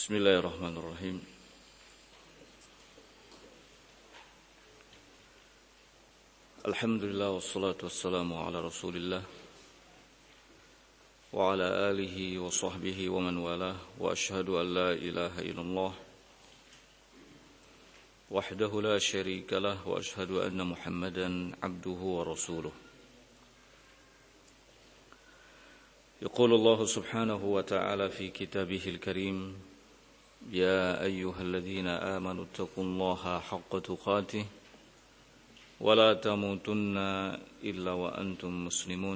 Bismillahirrahmanirrahim. Alhamdulillah wassalatu wassalamu ala Rasulillah wa ala alihi wa sahbihi wa man walah wa ashhadu an la ilaha illallah wahdahu la syarika lah wa ashhadu anna Muhammadan abduhu wa rasuluh. يقول الله سبحانه وتعالى في كتابه الكريم يا أيها الذين آمنوا اتقوا الله حق تقاته ولا تموتن إلا وأنتم مسلمون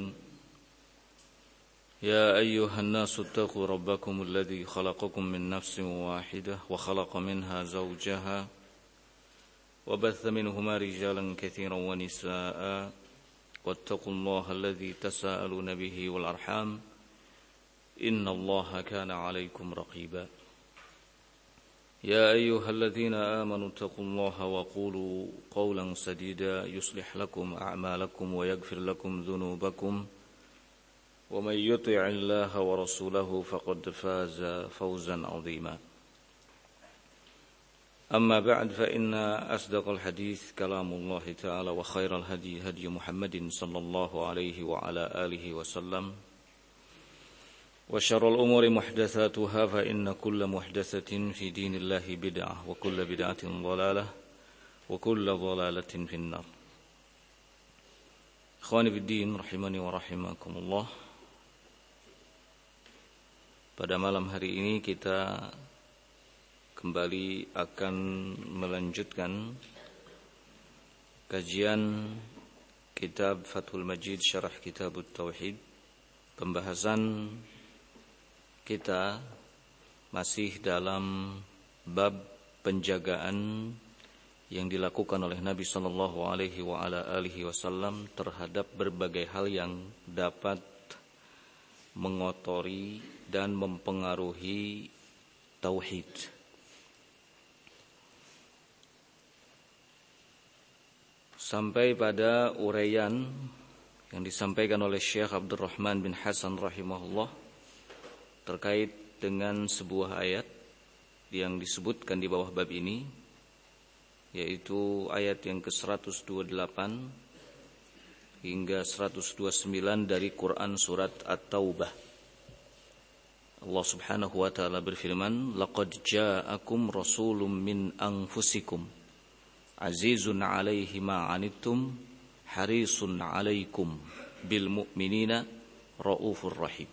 يا أيها الناس اتقوا ربكم الذي خلقكم من نفس واحدة وخلق منها زوجها وبث منهما رجالا كثيرا ونساء واتقوا الله الذي تساءلون به والأرحام إن الله كان عليكم رقيبا يا أيها الذين آمنوا اتقوا الله وقولوا قولا سديدا يصلح لكم أعمالكم ويغفر لكم ذنوبكم ومن يطع الله ورسوله فقد فاز فوزا عظيما أما بعد فإن أصدق الحديث كلام الله تعالى وخير الهدي هدي محمد صلى الله عليه وعلى آله وسلم وشر الأمور محدثاتها فإن كل محدثة في دين الله بدعة وكل بدعة ضلالة وكل ضلالة في النار. Ikhwani fi din rahimani wa rahimakumullah. Pada malam hari ini kita kembali akan melanjutkan kajian kitab Fathul Majid Syarah Kitab Tauhid. Pembahasan kita masih dalam bab penjagaan yang dilakukan oleh Nabi sallallahu alaihi wa ala alihi wasallam terhadap berbagai hal yang dapat mengotori dan mempengaruhi tauhid. Sampai pada uraian yang disampaikan oleh Syekh Abdurrahman bin Hasan rahimahullah terkait dengan sebuah ayat yang disebutkan di bawah bab ini, yaitu ayat yang ke-128 hingga 129 dari Quran surat At-Taubah. Allah Subhanahu wa taala berfirman, "Laqad ja'akum rasulun min anfusikum azizun 'alaihi ma 'anittum harisun 'alaikum bil mu'minina raufur rahim."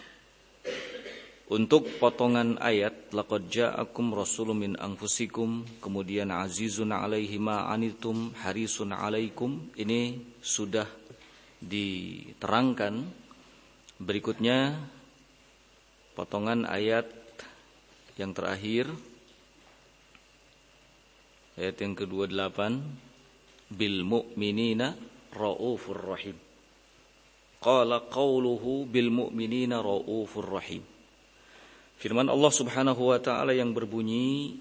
Untuk potongan ayat laqad ja'akum rasulun min anfusikum, kemudian azizun 'alaihi ma 'anittum harisun 'alaikum, ini sudah diterangkan. Berikutnya potongan ayat yang terakhir, ayat yang ke-28, bil mu'minina raufur rahim. Qala qawluhu bil mu'minina raufur rahim. Firman Allah Subhanahu wa taala yang berbunyi,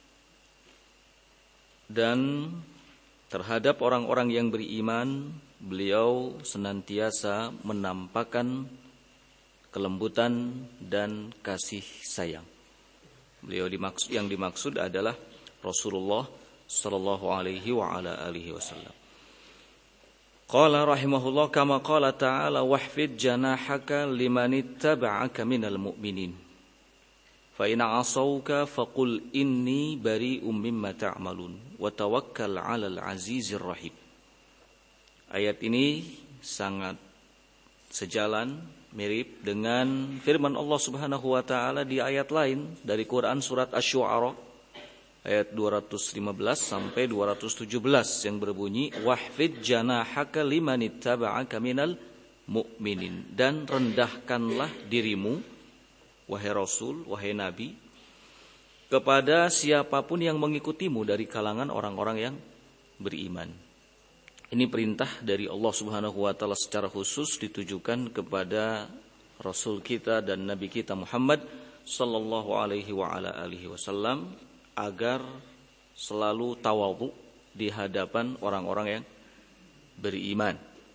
dan terhadap orang-orang yang beriman beliau senantiasa menampakkan kelembutan dan kasih sayang. Beliau yang dimaksud adalah Rasulullah sallallahu alaihi wa ala alihi wasallam. Qala rahimahullah kama qala ta'ala wahfid janahaka limanittaba'aka minal mu'minin. Fa in 'asawka faqul inni bari'um mimma ta'malun wa tawakkal 'alal 'azizir rahim. Ayat ini sangat sejalan, mirip dengan firman Allah Subhanahu wa taala di ayat lain dari Quran surat Asy-Syu'ara ayat 215 sampai 217 yang berbunyi wahfid janahaka limanittaba'aka minal mu'minin, dan rendahkanlah dirimu wahai Rasul, wahai Nabi, kepada siapapun yang mengikutimu dari kalangan orang-orang yang beriman. Ini perintah dari Allah Subhanahu wa taala secara khusus ditujukan kepada Rasul kita dan Nabi kita Muhammad sallallahu alaihi wa ala alihi wasallam agar selalu tawadhu di hadapan orang-orang yang beriman.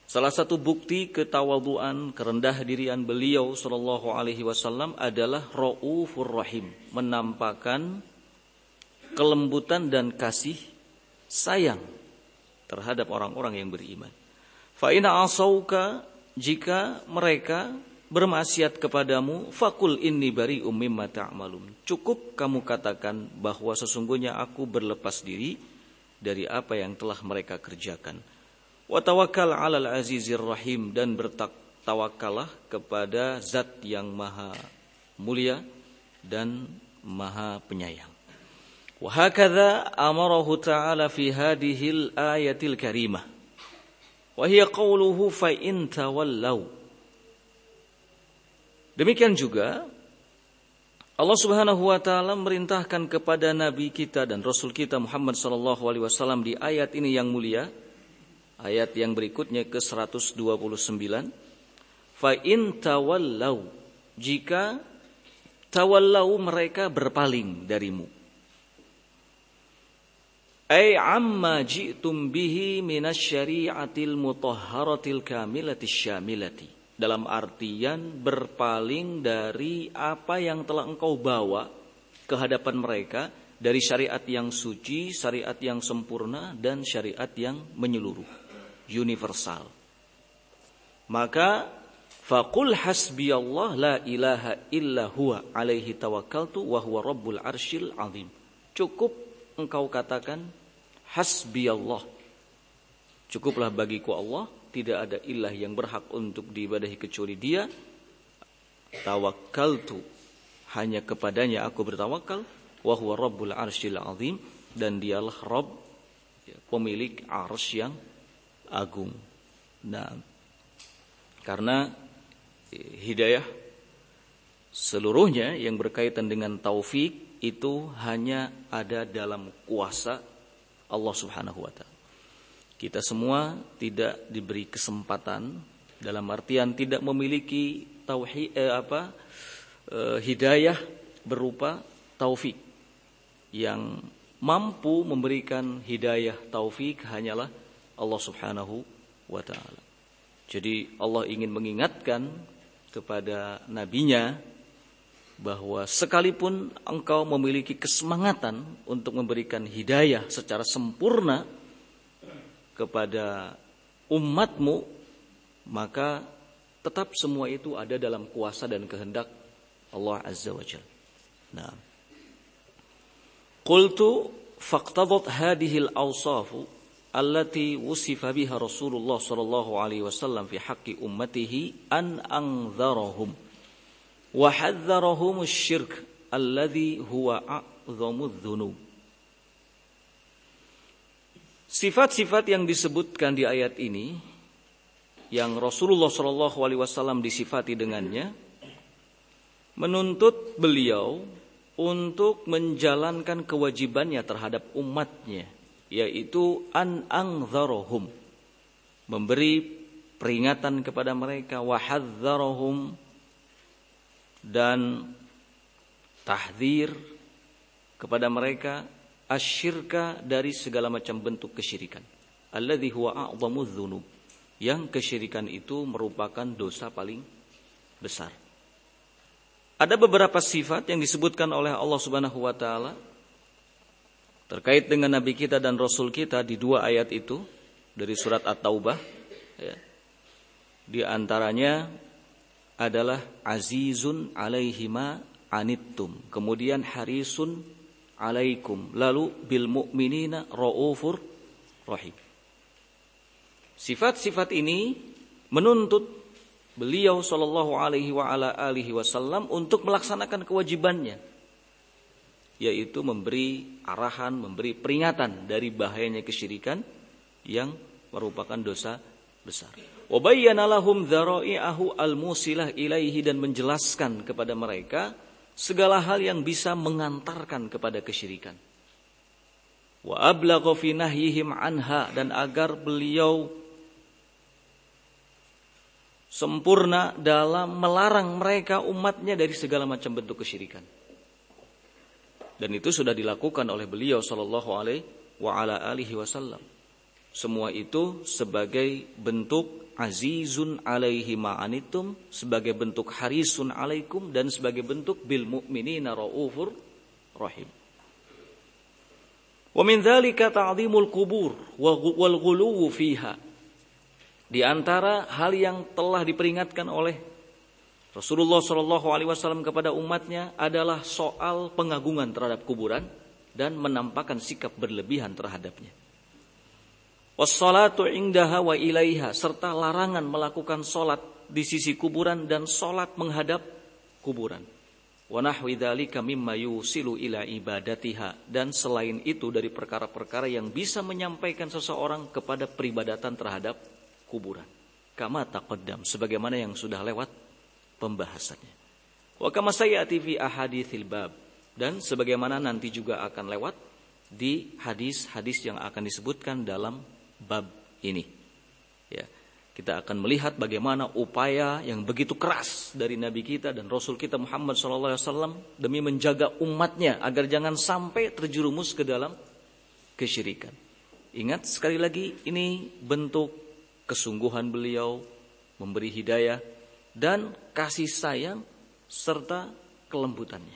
Salah satu bukti ketawadhuan, kerendah dirian beliau sallallahu alaihi wasallam adalah Raufur Rahim, menampakkan kelembutan dan kasih sayang terhadap orang-orang yang beriman. Fa in asauka, jika mereka bermaksiat kepadamu, fakul inni bari'um mimma ta'malun. Cukup kamu katakan bahwa sesungguhnya aku berlepas diri dari apa yang telah mereka kerjakan. Wa tawakkal 'alal azizir rahim, dan bertawakkallah kepada Zat yang Maha Mulia dan Maha Penyayang. Wa hakadha amarahu ta'ala fi hadhil ayatil karimah. Wa hiya qawluhu fa in tawallaw. Demikian juga Allah Subhanahu wa taala merintahkan kepada nabi kita dan rasul kita Muhammad sallallahu alaihi wasallam di ayat ini yang mulia. Ayat yang berikutnya ke 129. Fa in tawallaw, jika tawallaw mereka berpaling darimu. Ai amma ji'tum bihi minasyari'atil mutahharatil kamilatis syamilati. Dalam artian berpaling dari apa yang telah engkau bawa ke hadapan mereka dari syariat yang suci, syariat yang sempurna, dan syariat yang menyeluruh, universal. Maka faqul hasbiyallah la ilaha illa huwa alaihi tawakkaltu wa huwa rabbul arsyil azim. Cukup engkau katakan hasbiyallah, cukuplah bagiku Allah, tidak ada ilah yang berhak untuk diibadahi kecuali Dia. Tawakkaltu, hanya kepadanya aku bertawakal. Wa huwa rabbul arsyil azim, dan Dialah Rabb, pemilik arsy yang agung. Nah, karena hidayah seluruhnya yang berkaitan dengan taufik itu hanya ada dalam kuasa Allah Subhanahu wa taala. Kita semua tidak diberi kesempatan, dalam artian tidak memiliki hidayah berupa taufik. Yang mampu memberikan hidayah taufik hanyalah Allah Subhanahu wa taala. Jadi Allah ingin mengingatkan kepada nabinya bahwa sekalipun engkau memiliki kesemangatan untuk memberikan hidayah secara sempurna kepada umatmu, maka tetap semua itu ada dalam kuasa dan kehendak Allah Azza wa Jalla. Nah, qultu faqtadat hadhil awsafu allati wusifa biha Rasulullah sallallahu alaihi wasallam fi haqqi ummatihi an anzarahum wa hadzarahum asy-syirk alladhi huwa a'dhamudz dzunub. Sifat-sifat yang disebutkan di ayat ini yang Rasulullah sallallahu alaihi wasallam disifati dengannya menuntut beliau untuk menjalankan kewajibannya terhadap umatnya, yaitu an anzarahum, memberi peringatan kepada mereka, wa hadzarahum, dan tahdzir kepada mereka, asyirka, dari segala macam bentuk kesyirikan, alladzi huwa a'dhamudz dzunub, yang kesyirikan itu merupakan dosa paling besar. Ada beberapa sifat yang disebutkan oleh Allah Subhanahu wa taala terkait dengan nabi kita dan rasul kita di dua ayat itu dari surat At-Taubah, ya. Di antaranya adalah azizun alaihima anittum, kemudian harisun alaikum, lalu bil mu'minina raufur rahim. Sifat-sifat ini menuntut beliau sallallahu alaihi wa ala alihi wasallam untuk melaksanakan kewajibannya, yaitu memberi arahan, memberi peringatan dari bahayanya kesyirikan yang merupakan dosa besar. Wa bayyana lahum dzara'i'ahu al-musilah ilaihi, dan menjelaskan kepada mereka segala hal yang bisa mengantarkan kepada kesyirikan. Wa ablagha fi nahyihim anha, dan agar beliau sempurna dalam melarang mereka umatnya dari segala macam bentuk kesyirikan. Dan itu sudah dilakukan oleh beliau sallallahu alaihi wa ala alihi wasallam. Semua itu sebagai bentuk azizun alaihi ma'anitum, sebagai bentuk harisun alaikum, dan sebagai bentuk bil mu'minina raufur rahim. Wa min dzalika ta'dhimul qubur wal ghuluwu fiha. Di antara hal yang telah diperingatkan oleh Rasulullah SAW kepada umatnya adalah soal pengagungan terhadap kuburan dan menampakkan sikap berlebihan terhadapnya. Wassalatu indaha wa ilaiha, serta larangan melakukan solat di sisi kuburan dan solat menghadap kuburan. Wa nahwi dzalika mimma yusilu ila ibadatiha, dan selain itu dari perkara-perkara yang bisa menyampaikan seseorang kepada peribadatan terhadap kuburan. Kama taqaddam, sebagaimana yang sudah lewat pembahasannya. Wa kama sayati fi ahaditsil bab, dan sebagaimana nanti juga akan lewat di hadis-hadis yang akan disebutkan dalam bab ini. Ya, kita akan melihat bagaimana upaya yang begitu keras dari Nabi kita dan Rasul kita Muhammad SAW demi menjaga umatnya agar jangan sampai terjerumus ke dalam kesyirikan. Ingat sekali lagi, ini bentuk kesungguhan beliau memberi hidayah dan kasih sayang serta kelembutannya.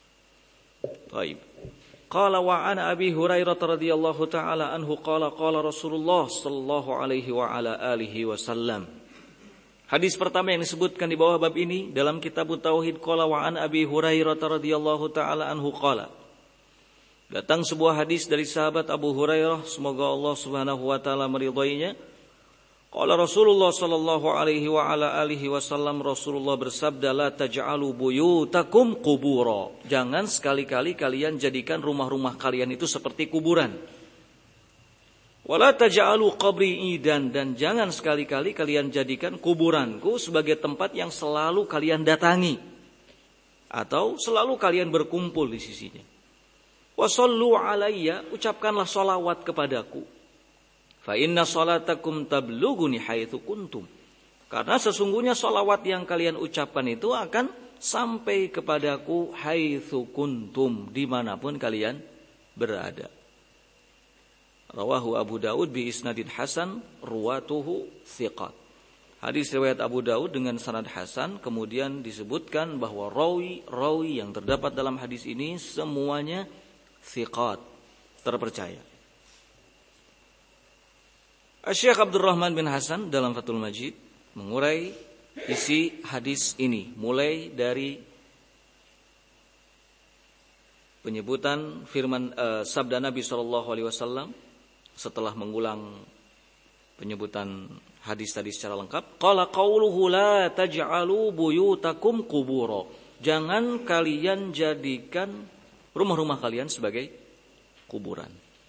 Baik. Qala wa an Abi Hurairah radhiyallahu taala anhu qala Rasulullah sallallahu alaihi wa ala alihi wasallam. Hadis pertama yang disebutkan di bawah bab ini dalam kitab Tauhid, qala wa an Abi Hurairah radhiyallahu taala anhu qala. Datang sebuah hadis dari sahabat Abu Hurairah, semoga Allah Subhanahu wa taala meridhoinya. Qala Rasulullah sallallahu alaihi wa ala alihi wasallam, Rasulullah bersabda, la taj'alu buyutakum qubura. Jangan sekali-kali kalian jadikan rumah-rumah kalian itu seperti kuburan. Wala taj'alu qabri idan, dan jangan sekali-kali kalian jadikan kuburanku sebagai tempat yang selalu kalian datangi atau selalu kalian berkumpul di sisinya. Wa shallu alayya, ucapkanlah shalawat kepadaku. Fa inna salatakum tablughuni haitsu kuntum. Karena sesungguhnya salawat yang kalian ucapkan itu akan sampai kepadaku haitsu kuntum, dimanapun kalian berada. Rawahu Abu Daud bi isnadin hasan, ruwatuhu thiqat. Hadis riwayat Abu Daud dengan sanad hasan, kemudian disebutkan bahwa rawi yang terdapat dalam hadis ini semuanya thiqat, terpercaya. Syekh Abdurrahman bin Hasan dalam Fathul Majid mengurai isi hadis ini mulai dari penyebutan firman sabda Nabi SAW setelah mengulang penyebutan hadis tadi secara lengkap. Qala qauluhu la taj'alu buyutakum qubura. Jangan kalian jadikan rumah-rumah kalian sebagai kuburan.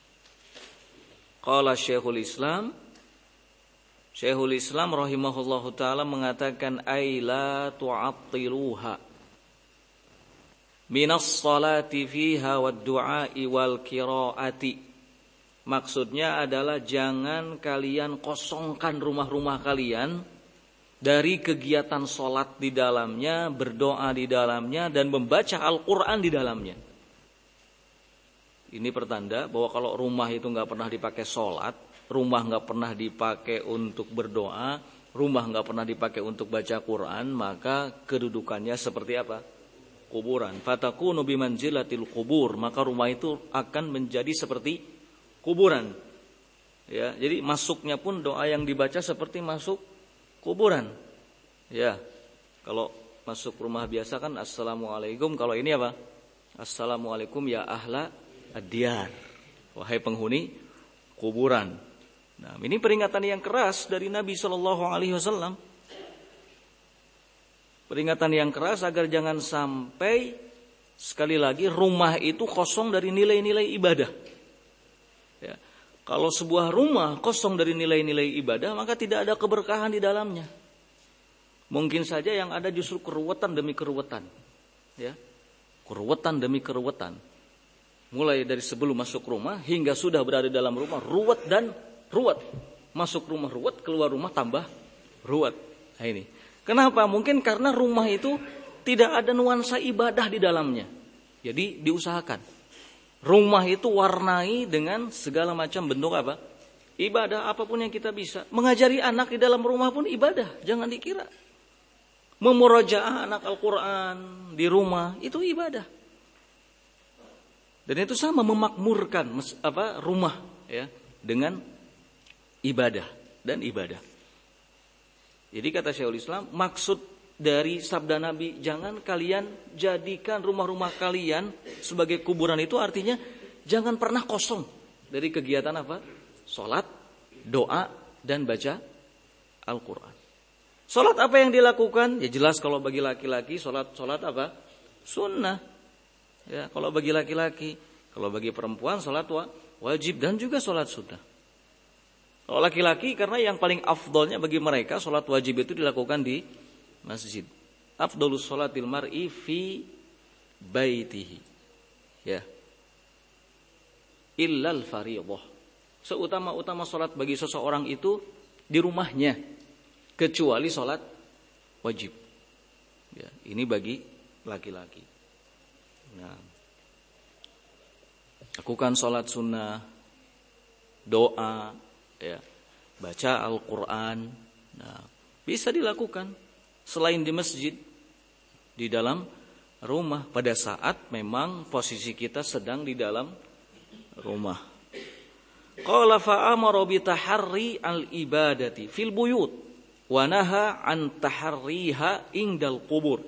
Qala Syekhul Islam rahimahullahu ta'ala mengatakan ay la tu'attiluha minas salati fiha wad du'ai wal qiraati. Maksudnya adalah jangan kalian kosongkan rumah-rumah kalian dari kegiatan salat di dalamnya, berdoa di dalamnya, dan membaca Al-Quran di dalamnya. Ini pertanda bahwa kalau rumah itu nggak pernah dipakai salat, rumah nggak pernah dipakai untuk berdoa, rumah nggak pernah dipakai untuk baca Quran, maka kedudukannya seperti apa? Kuburan. Fatakunu bimanzilatil kubur, maka rumah itu akan menjadi seperti kuburan. Ya, jadi masuknya pun doa yang dibaca seperti masuk kuburan. Ya, kalau masuk rumah biasa kan assalamualaikum, kalau ini apa? Assalamualaikum ya ahla ad-diyar, wahai penghuni kuburan. Nah, ini peringatan yang keras dari Nabi SAW. Peringatan yang keras agar jangan sampai sekali lagi rumah itu kosong dari nilai-nilai ibadah. Ya, kalau sebuah rumah kosong dari nilai-nilai ibadah, maka tidak ada keberkahan di dalamnya. Mungkin saja yang ada justru keruwetan demi keruwetan. Ya, keruwetan demi keruwetan. Mulai dari sebelum masuk rumah hingga sudah berada dalam rumah, ruwet dan ruwet. Masuk rumah ruwet, keluar rumah tambah ruwet. Nah ini. Kenapa? Mungkin karena rumah itu tidak ada nuansa ibadah di dalamnya. Jadi diusahakan rumah itu warnai dengan segala macam bentuk apa? Ibadah apapun yang kita bisa. Mengajari anak di dalam rumah pun ibadah. Jangan dikira. Memurajaah anak Al-Quran di rumah itu ibadah. Dan itu sama memakmurkan rumah ya dengan ibadah dan ibadah. Jadi kata Syekhul Islam, maksud dari sabda Nabi, jangan kalian jadikan rumah-rumah kalian sebagai kuburan, itu artinya jangan pernah kosong dari kegiatan apa? Salat, doa, dan baca Al-Quran. Salat apa yang dilakukan? Ya jelas kalau bagi laki-laki salat apa? Sunnah. Ya, kalau bagi laki-laki, kalau bagi perempuan salat wajib dan juga salat sunnah. Kalau laki-laki karena yang paling afdolnya bagi mereka salat wajib itu dilakukan di masjid. Afdolus salatil mar'i fi baitihi. Ya. Illal fardhah. Seutama-utama salat bagi seseorang itu di rumahnya, kecuali salat wajib. Ya, ini bagi laki-laki. Nah, lakukan salat sunnah, doa, ya, baca Al-Quran. Nah, bisa dilakukan selain di masjid, di dalam rumah pada saat memang posisi kita sedang di dalam rumah. Qala fa'amara bi taharri al-ibadati fil buyut wa naha an taharriha indal qubur.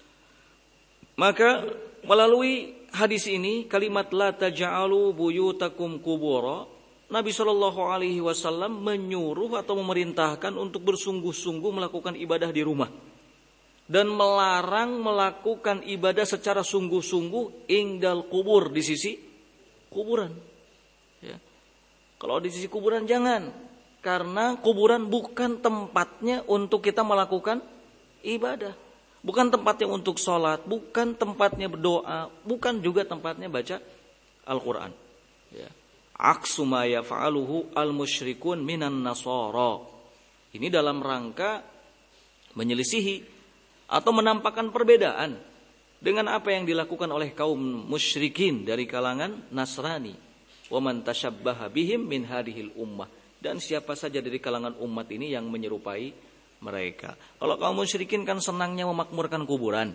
Maka melalui hadis ini kalimat la taj'alu buyutakum qubura, Nabi Shallallahu alaihi wasallam menyuruh atau memerintahkan untuk bersungguh-sungguh melakukan ibadah di rumah dan melarang melakukan ibadah secara sungguh-sungguh indal qubur, di sisi kuburan. Ya. Kalau di sisi kuburan jangan, karena kuburan bukan tempatnya untuk kita melakukan ibadah, bukan tempatnya untuk sholat, bukan tempatnya berdoa, bukan juga tempatnya baca Al-Quran. Ya. Aksu ma yaf'aluhu al-musyrikun minan nasara. Ini dalam rangka menyelisihi atau menampakkan perbedaan dengan apa yang dilakukan oleh kaum musyrikin dari kalangan Nasrani. Wa man tashabbaha bihim min hadhil ummah, dan siapa saja dari kalangan umat ini yang menyerupai mereka. Kalau kaum musyrikin kan senangnya memakmurkan kuburan.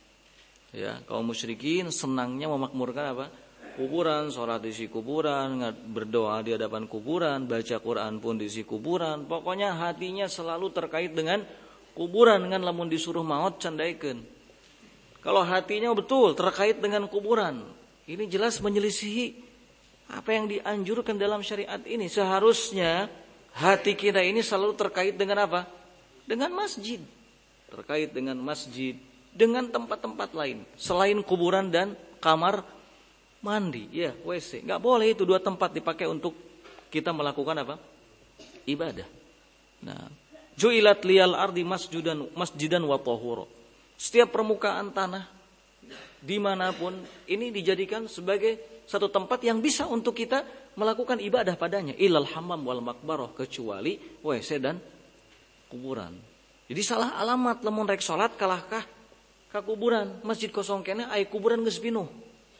Ya, kaum musyrikin senangnya memakmurkan apa? Kuburan, sholat di sisi kuburan, berdoa di hadapan kuburan, baca Quran pun di sisi kuburan. Pokoknya hatinya selalu terkait dengan kuburan, dengan lamun disuruh maut candaikeun. Kalau hatinya betul terkait dengan kuburan, ini jelas menyelisihi apa yang dianjurkan dalam syariat ini. Seharusnya hati kita ini selalu terkait dengan apa? Dengan masjid. Terkait dengan masjid, dengan tempat-tempat lain selain kuburan dan kamar mandi, ya, WC. Enggak boleh itu dua tempat dipakai untuk kita melakukan apa? Ibadah. Nah, ju'ilat liyal ardi masjidan wa tahura. Setiap permukaan tanah dimanapun ini dijadikan sebagai satu tempat yang bisa untuk kita melakukan ibadah padanya. Ilal hammam wal makbarah, kecuali WC dan kuburan. Jadi salah alamat lamun rek salat kalahkah ka kuburan. Masjid kosong kene aya kuburan geus pinuh.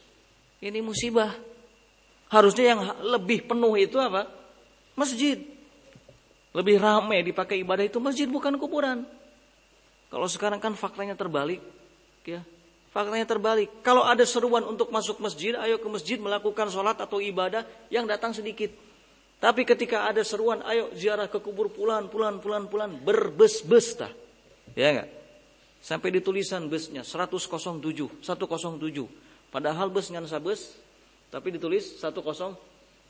Ini musibah. Harusnya yang lebih penuh itu apa? Masjid. Lebih ramai dipakai ibadah itu masjid, bukan kuburan. Kalau sekarang kan faktanya terbalik, ya. Faktanya terbalik. Kalau ada seruan untuk masuk masjid, ayo ke masjid melakukan sholat atau ibadah, yang datang sedikit. Tapi ketika ada seruan, ayo ziarah ke kubur pulan, berbes-bes dah. Ya enggak? Sampai ditulisan busnya 107. Padahal bus ngan sabus, tapi ditulis 107.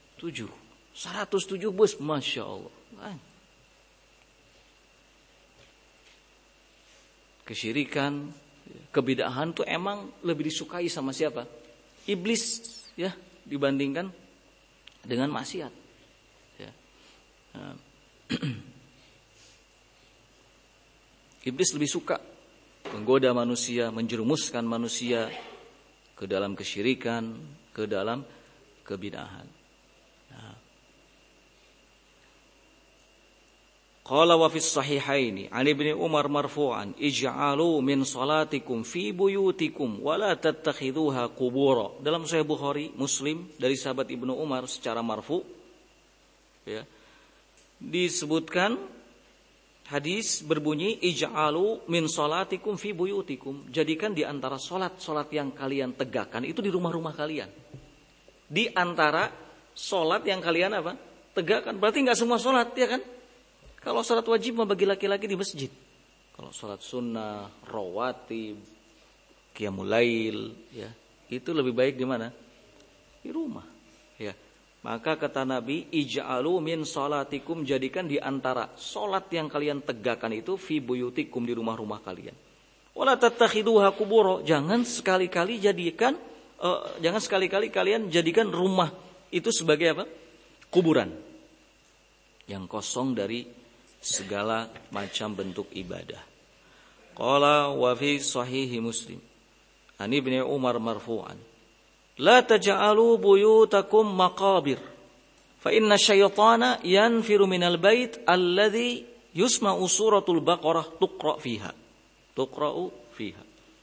107 bus, Masya Allah. Kesyirikan, kebidahan tuh emang lebih disukai sama siapa? Iblis, ya, dibandingkan dengan maksiat. Ya. Iblis lebih suka menggoda manusia, menjerumuskan manusia ke dalam kesyirikan, ke dalam kebidahan. Qala wa fis sahihaini an Ibnu Umar marfu'an ij'alu min salatikum fi buyutikum wa la tattakhiduha qubura. Dalam Sahih Bukhari, Muslim dari sahabat Ibnu Umar secara marfu, ya. disebutkan hadis berbunyi ij'alu min salatikum fi buyutikum. Jadikan di antara salat yang kalian tegakkan itu di rumah-rumah kalian. Di antara salat yang kalian apa? Tegakkan. Berarti enggak semua salat, ya kan? Kalau salat wajib mah bagi laki-laki di masjid. Kalau salat sunnah, rawatib, qiyamul lail, ya, itu lebih baik di mana? Di rumah, ya. Maka kata Nabi, ij'alu min salatikum, jadikan di antara salat yang kalian tegakkan itu fi buyutikum, di rumah-rumah kalian. Wala tattakhiduha qubura, jangan sekali-kali kalian jadikan rumah itu sebagai apa? Kuburan yang kosong dari segala macam bentuk ibadah. Qala wa fi sahihi Muslim an Ibnu Umar marfu'an, la taj'alu buyutakum maqabir fa inna syaitana yanfiru minal bait alladhi yusma'u suratul baqarah tuqra'u fiha.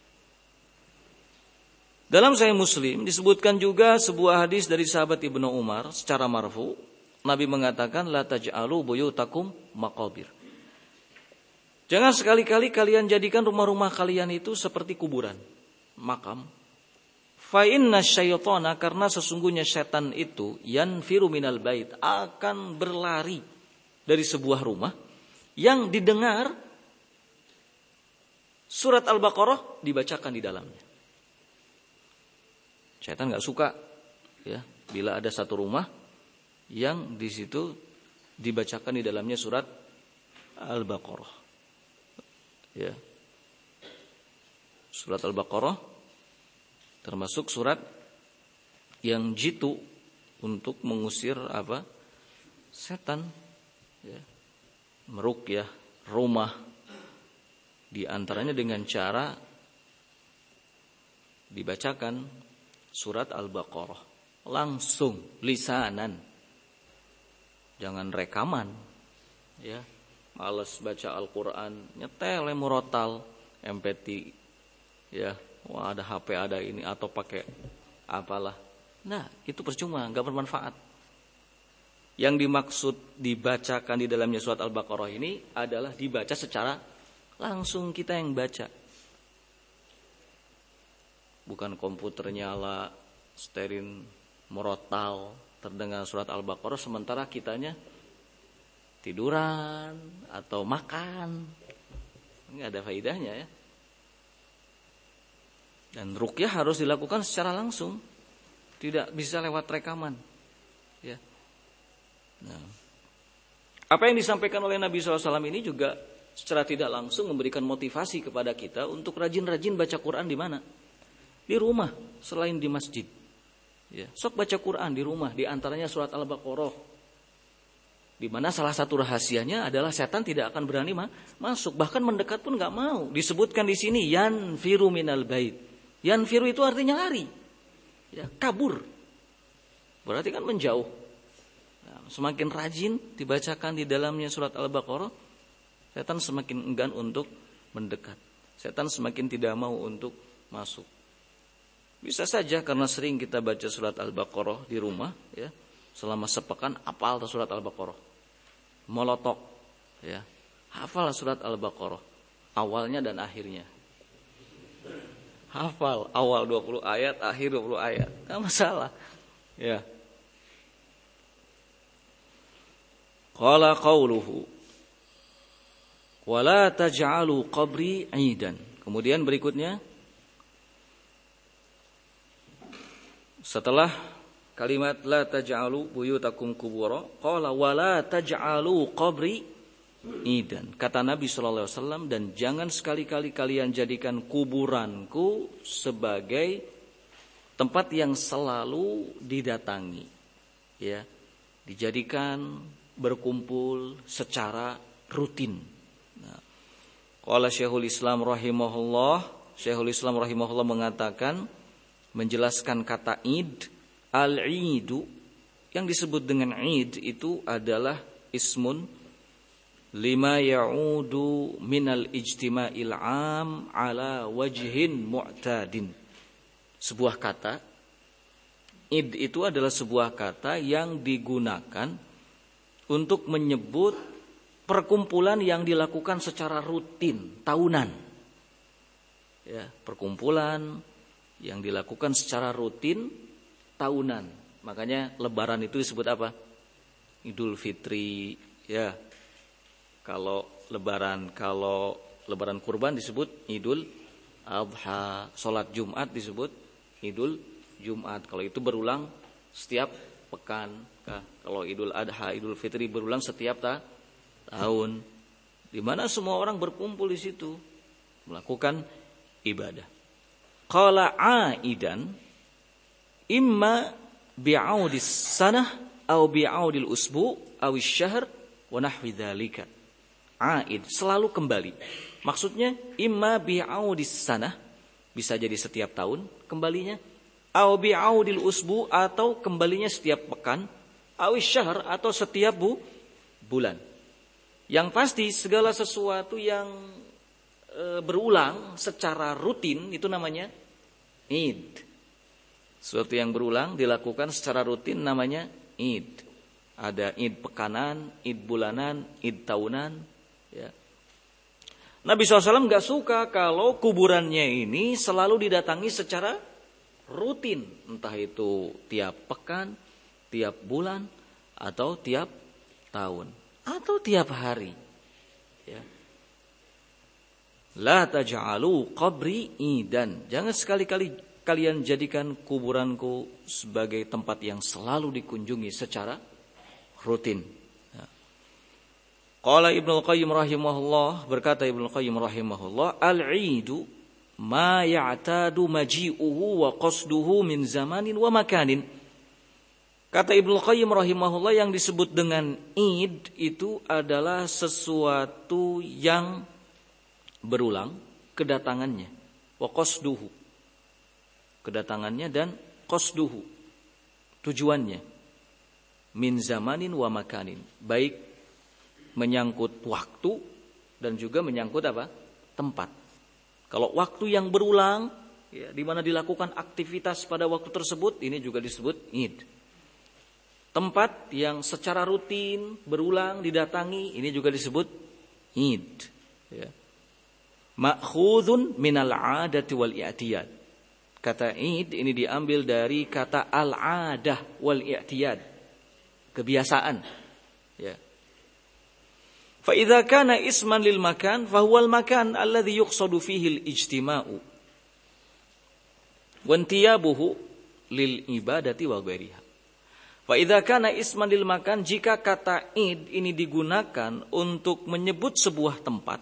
Dalam Sahih Muslim disebutkan juga sebuah hadis dari sahabat Ibnu Umar secara marfu. Nabi mengatakan, la taj'alu buyutakum maqabir. Jangan sekali-kali kalian jadikan rumah-rumah kalian itu seperti kuburan, makam. Fa inna syaitana, karena sesungguhnya setan itu yanfiru minal bait, akan berlari dari sebuah rumah yang didengar surat Al-Baqarah dibacakan di dalamnya. Setan enggak suka, ya, bila ada satu rumah yang di situ dibacakan di dalamnya surat Al-Baqarah. Ya. Surat Al-Baqarah termasuk surat yang jitu untuk mengusir apa? Setan, ya. Meruqyah rumah, di antaranya dengan cara dibacakan surat Al-Baqarah langsung lisanan. Jangan rekaman, ya. Males baca Al-Quran, nyetel murotal, MP3, ya. Wah, ada HP, ada ini, atau pakai apalah. Nah, itu percuma, nggak bermanfaat. Yang dimaksud dibacakan di dalamnya surat Al-Baqarah ini adalah dibaca secara langsung, kita yang baca. Bukan komputer nyala, sterin, murotal, terdengar surat Al-Baqarah sementara kitanya tiduran atau makan. Enggak ada faedahnya, ya. Dan ruqyah harus dilakukan secara langsung, tidak bisa lewat rekaman, ya. Nah, apa yang disampaikan oleh Nabi SAW ini juga secara tidak langsung memberikan motivasi kepada kita untuk rajin-rajin baca Quran di mana? Di rumah, selain di masjid. Ya, sok baca Quran di rumah, di antaranya surat Al-Baqarah. Di mana salah satu rahasianya adalah setan tidak akan berani masuk, bahkan mendekat pun enggak mau. Disebutkan di sini yanfiru minal bait. Yanfiru itu artinya lari. Ya, kabur. Berarti kan menjauh. Nah, semakin rajin dibacakan di dalamnya surat Al-Baqarah, setan semakin enggan untuk mendekat. Setan semakin tidak mau untuk masuk. Bisa saja karena sering kita baca surat Al-Baqarah di rumah, ya, selama sepekan hafal surat Al-Baqarah. Molotok, ya, hafal surat Al-Baqarah, awalnya dan akhirnya. Hafal awal 20 ayat, akhir 20 ayat, enggak masalah, ya. Qala qauluhu wala taj'alu qabri 'idan. Kemudian berikutnya, setelah kalimat la taj'alu buyutakum qubura, qala wala taj'alu qabri idan. Kata Nabi sallallahu alaihi wasallam, dan jangan sekali-kali kalian jadikan kuburanku sebagai tempat yang selalu didatangi, ya. Dijadikan berkumpul secara rutin. Nah, qala Syekhul Islam rahimahullah mengatakan, menjelaskan kata id, al-idu, yang disebut dengan id itu adalah ismun lima ya'udu minal ijtima'il 'am ala wajhin mu'tadin. Sebuah kata id itu adalah sebuah kata yang digunakan untuk menyebut perkumpulan yang dilakukan secara rutin, tahunan. Ya, perkumpulan yang dilakukan secara rutin tahunan. Makanya lebaran itu disebut apa? Idul Fitri, ya. Kalau lebaran kurban disebut Idul Adha, salat Jumat disebut Idul Jumat. Kalau itu berulang setiap pekan. Kalau Idul Adha, Idul Fitri berulang setiap tahun. Di mana semua orang berkumpul di situ melakukan ibadah. Qala aidan imma bi'audis sanah atau bi'audil usbu' aw asy-syahr wa nahwi dzalika. Aid selalu kembali. Maksudnya imma bi'audis sanah, bisa jadi setiap tahun kembalinya, aw bi'audil usbu' atau kembalinya setiap pekan, aw asy-syahr atau setiap bulan. Yang pasti segala sesuatu yang berulang secara rutin itu namanya Id. Sesuatu yang berulang dilakukan secara rutin namanya Id. Ada Id pekanan, Id bulanan, Id tahunan. Ya. Nabi SAW gak suka kalau kuburannya ini selalu didatangi secara rutin. Entah itu tiap pekan, tiap bulan, atau tiap tahun, atau tiap hari. Ya. La taj'alu qabri idan. Jangan sekali-kali kalian jadikan kuburanku sebagai tempat yang selalu dikunjungi secara rutin. Qala Ibnu Qayyim rahimahullah, berkata Ibnu Qayyim rahimahullah, al-'idu ma ya'tadu maji'uhu wa qasduhu min zamanin wa makanin. Kata Ibnu Qayyim rahimahullah, yang disebut dengan Id itu adalah sesuatu yang berulang kedatangannya, wa qasduhu, kedatangannya, dan qasduhu, tujuannya, min zamanin wa makanin, baik menyangkut waktu dan juga menyangkut apa? Tempat. Kalau waktu yang berulang, ya, di mana dilakukan aktivitas pada waktu tersebut, ini juga disebut Id. Tempat yang secara rutin berulang didatangi, ini juga disebut Id. Ya. Ma'khudun minal 'adati wal i'tiyad. Kata Id ini diambil dari kata al-'adah wal i'tiyad, kebiasaan. Ya. Fa idza kana isman lil makan fa huwal makan alladhi yuqsadu fihi al-ijtima'u wa intiyabuhu lil ibadati wa ghairiha. Fa idza kana isman lil makan, jika kata Id ini digunakan untuk menyebut sebuah tempat,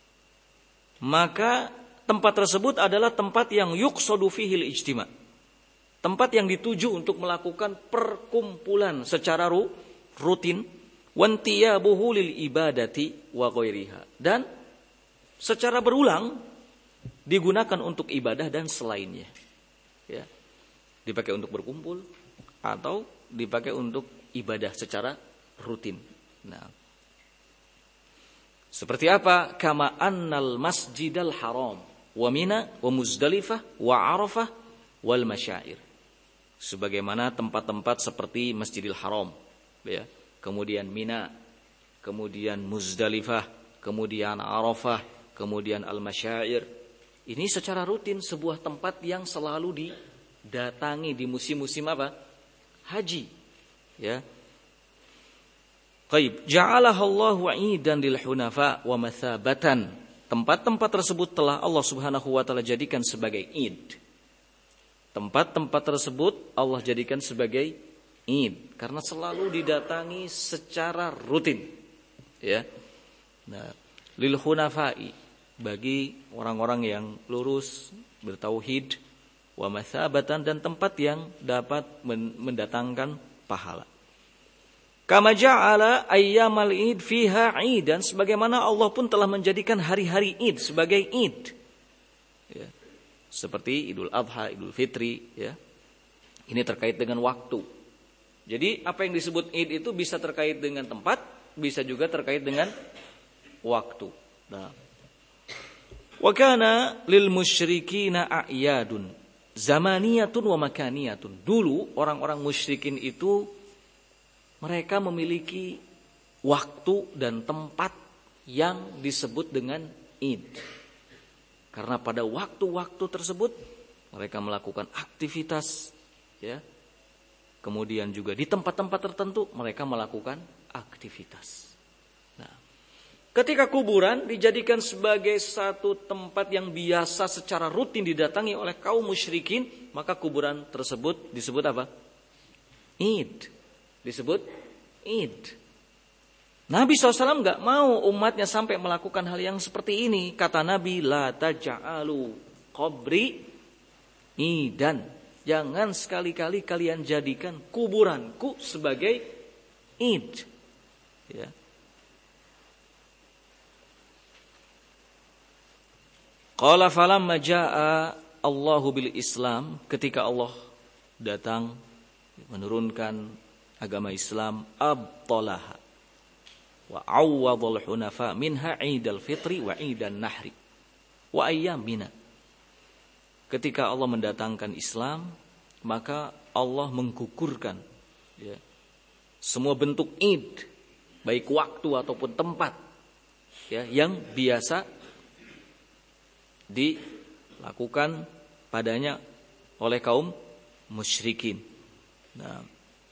maka tempat tersebut adalah tempat yang yuqsadu fihil ijtima', tempat yang dituju untuk melakukan perkumpulan secara rutin, wantiyabuhu lil ibadati wa ghairiha, dan secara berulang digunakan untuk ibadah dan selainnya. Ya. Dipakai untuk berkumpul atau dipakai untuk ibadah secara rutin. Nah, seperti apa? Kama annal masjidal haram wa Mina wa Muzdalifah wa Arafah wal masyair. Sebagaimana tempat-tempat seperti Masjidil Haram, ya. Kemudian Mina, kemudian Muzdalifah, kemudian Arafah, kemudian al-masyair. Ini secara rutin sebuah tempat yang selalu didatangi di musim-musim apa? Haji. Ya. Taib, ja'alahallahu 'idan lil hunafa wa mathabatan. Tempat-tempat tersebut telah Allah Subhanahu wa taala jadikan sebagai Id. Tempat-tempat tersebut Allah jadikan sebagai Id karena selalu didatangi secara rutin. Ya. Nah, lil hunafa'i, bagi orang-orang yang lurus, bertauhid, wa mathabatan, dan tempat yang dapat mendatangkan pahala. Kama ja'ala ayyamal Id fiha 'idan, sebagaimana Allah pun telah menjadikan hari-hari Id sebagai Id. Ya. Seperti Idul Adha, Idul Fitri, ya. Ini terkait dengan waktu. Jadi apa yang disebut Id itu bisa terkait dengan tempat, bisa juga terkait dengan waktu. Nah. Wa kana lil musyrikina a'yadun zamaniyatun wa makaniyatun. Dulu orang-orang musyrikin itu mereka memiliki waktu dan tempat yang disebut dengan Id. Karena pada waktu-waktu tersebut mereka melakukan aktivitas, ya. Kemudian juga di tempat-tempat tertentu mereka melakukan aktivitas. Nah, ketika kuburan dijadikan sebagai satu tempat yang biasa secara rutin didatangi oleh kaum musyrikin, maka kuburan tersebut disebut apa? Id. Disebut Id. Nabi SAW gak mau umatnya sampai melakukan hal yang seperti ini. Kata Nabi, la taj'alu qabri idan. Jangan sekali-kali kalian jadikan kuburanku sebagai Id. Ya. Qala falamma jaa Allahu bil Islam, ketika Allah datang menurunkan agama Islam, abtalaha wa awwadhal hunafa minha Idul Fitri wa Idan Nahri wa ayyamina. Ketika Allah mendatangkan Islam, maka Allah menggugurkan, ya, semua bentuk Id, baik waktu ataupun tempat, ya, yang biasa dilakukan padanya oleh kaum musyrikin. Nah,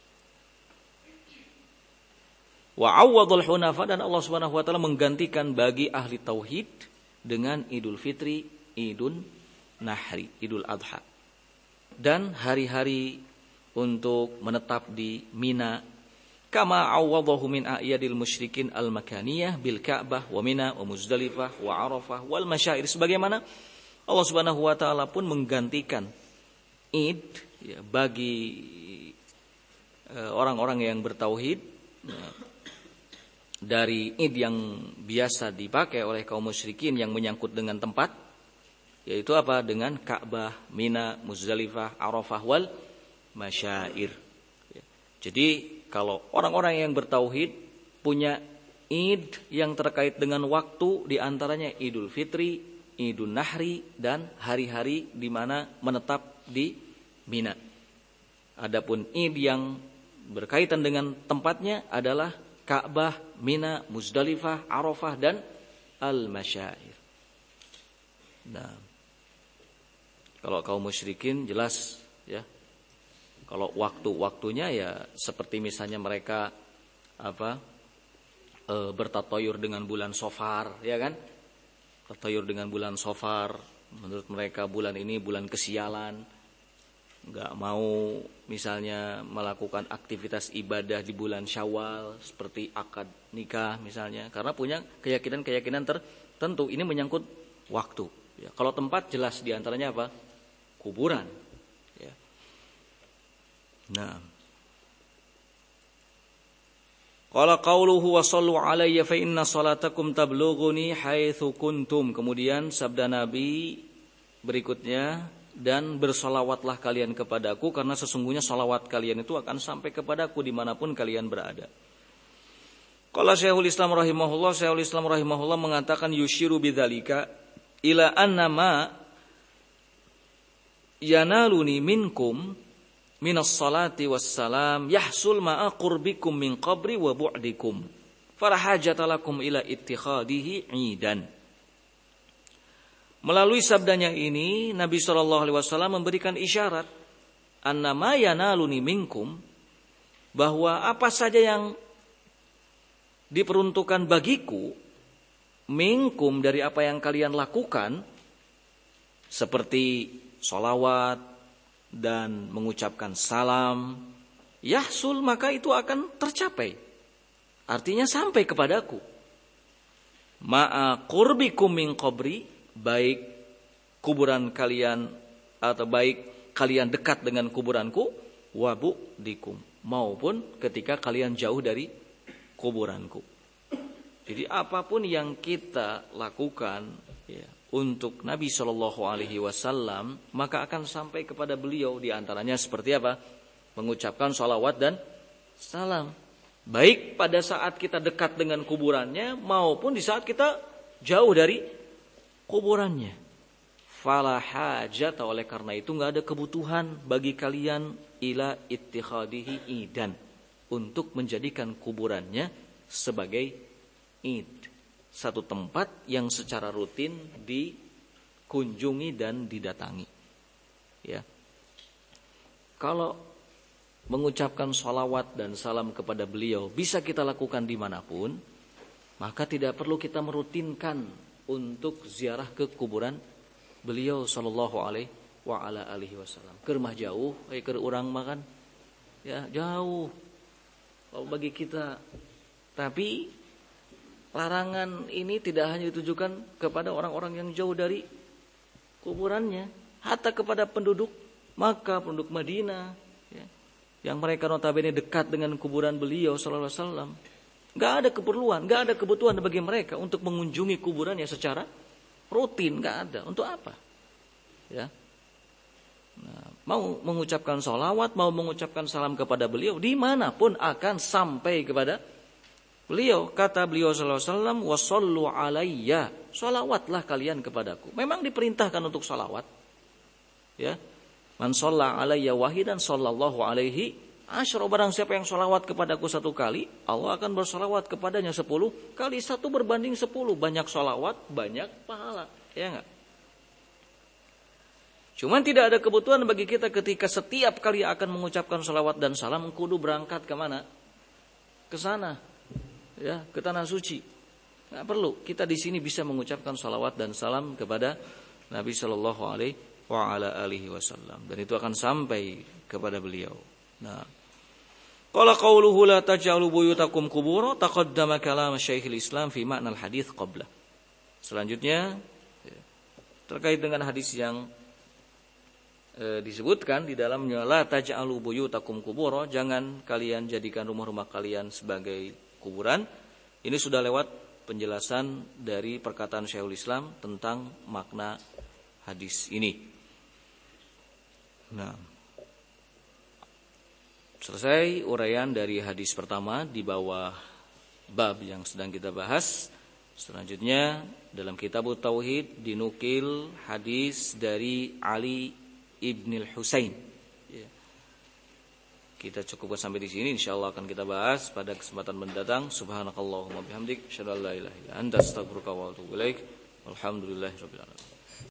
wa awwadul hunafa, dan Allah Subhanahu wa taala menggantikan bagi ahli tauhid dengan Idul Fitri, Idul Nahri, Idul Adha, dan hari-hari untuk menetap di Mina, kama awwadahu min a'yadil musyrikin al-makaniyah bil Ka'bah wa Mina wa Muzdalifah wa Arafah wal masyair, sebagaimana Allah Subhanahu wa taala pun menggantikan Id, ya, bagi orang-orang yang bertauhid, ya, dari Id yang biasa dipakai oleh kaum musyrikin yang menyangkut dengan tempat, yaitu apa? Dengan Ka'bah, Mina, Muzdalifah, Arafah wal masyair. Jadi kalau orang-orang yang bertauhid punya Id yang terkait dengan waktu, diantaranya Idul Fitri, Idul Nahri, dan hari-hari di mana menetap di Mina. Adapun Id yang berkaitan dengan tempatnya adalah Ka'bah, Mina, Muzdalifah, Arafah, dan Al-Masyair. Nah, kalau kaum musyrikin jelas, ya. Kalau waktu-waktunya ya seperti misalnya mereka bertatoyur dengan bulan Safar, ya kan? Tatoyur dengan bulan Safar, menurut mereka bulan ini bulan kesialan. Enggak mau misalnya melakukan aktivitas ibadah di bulan Syawal seperti akad nikah misalnya, karena punya keyakinan-keyakinan tertentu. Ini menyangkut waktu, ya. Kalau tempat jelas diantaranya apa? Kuburan, ya. Nah, qala qauluhu wa sallu alayya fa inna salatakum tablughuni haitsu kuntum. Kemudian sabda Nabi berikutnya, dan bersolawatlah kalian kepadaku, karena sesungguhnya solawat kalian itu akan sampai kepadaku dimanapun kalian berada. Qala Syekhul Islam rahimahullah mengatakan, yushiru bidzalika ila anna ma yanaluni minkum minas salati wassalam yahsul ma'a qurbikum min qabri wa bu'dikum fala hajata lakum ila ittikhadihi idan. Melalui sabdanya ini Nabi SAW memberikan isyarat annama yanaluni minkum, bahwa apa saja yang diperuntukkan bagiku, minkum dari apa yang kalian lakukan, seperti sholawat dan mengucapkan salam, yahsul, maka itu akan tercapai, artinya sampai kepadaku. Ma'a qurbikum min qabri, baik kuburan kalian atau baik kalian dekat dengan kuburanku, wabu dikum, maupun ketika kalian jauh dari kuburanku. Jadi apapun yang kita lakukan, ya, untuk Nabi SAW, maka akan sampai kepada beliau. Di antaranya seperti apa? Mengucapkan sholawat dan salam, baik pada saat kita dekat dengan kuburannya maupun di saat kita jauh dari kuburannya. Fala hajat, oleh karena itu enggak ada kebutuhan bagi kalian ila ittikhadihi idan, untuk menjadikan kuburannya sebagai id, satu tempat yang secara rutin dikunjungi dan didatangi. Ya. Kalau mengucapkan sholawat dan salam kepada beliau bisa kita lakukan dimanapun, maka tidak perlu kita merutinkan untuk ziarah ke kuburan beliau sallallahu alaihi wasallam. Ke rumah jauh, ke urang makan, ya jauh. Kalau bagi kita, tapi larangan ini tidak hanya ditujukan kepada orang-orang yang jauh dari kuburannya, hatta kepada penduduk Makkah, penduduk Madinah, ya, yang mereka notabene dekat dengan kuburan beliau sallallahu alaihi wasallam. Gak ada keperluan, gak ada kebutuhan bagi mereka untuk mengunjungi kuburannya secara rutin, gak ada. Untuk apa? Ya. Nah, mau mengucapkan sholawat, mau mengucapkan salam kepada beliau, dimanapun akan sampai kepada beliau. Kata beliau sallallahu alaihi wasallam, wasallu alayya, sholawatlah kalian kepadaku. Memang diperintahkan untuk sholawat. Ya. Man shalla alayya wahidan sallallahu alaihi asyra, barang siapa yang sholawat kepadaku satu kali, Allah akan bersolawat kepadanya 10 kali. 1 berbanding 10, banyak sholawat, banyak pahala. Ya enggak? Cuman tidak ada kebutuhan bagi kita ketika setiap kali akan mengucapkan sholawat dan salam kudu berangkat ke mana? Ke sana, ya, ke tanah suci. Nggak perlu. Kita di sini bisa mengucapkan sholawat dan salam kepada Nabi Shallallahu Alaihi Wasallam, dan itu akan sampai kepada beliau. Nah, qala qauluhu la taj'alu buyutakum qubura taqaddama kalam Syekhul Islam fi ma'na al-hadits qabla. Selanjutnya terkait dengan hadis yang disebutkan di dalamnya, la taj'alu buyutakum qubura, jangan kalian jadikan rumah-rumah kalian sebagai kuburan. Ini sudah lewat penjelasan dari perkataan Syekhul Islam tentang makna hadis ini. Nah, selesai uraian dari hadis pertama di bawah bab yang sedang kita bahas. Selanjutnya dalam kitab Tauhid dinukil hadis dari Ali ibn Husain. Ya. Kita cukupkan sampai di sini. Insyaallah akan kita bahas pada kesempatan mendatang. Subhanakallahumma bihamdik, asyhadu an la ilaha illa anta, astaghfiruka wa atubu ilaik. Alhamdulillahirabbil alamin.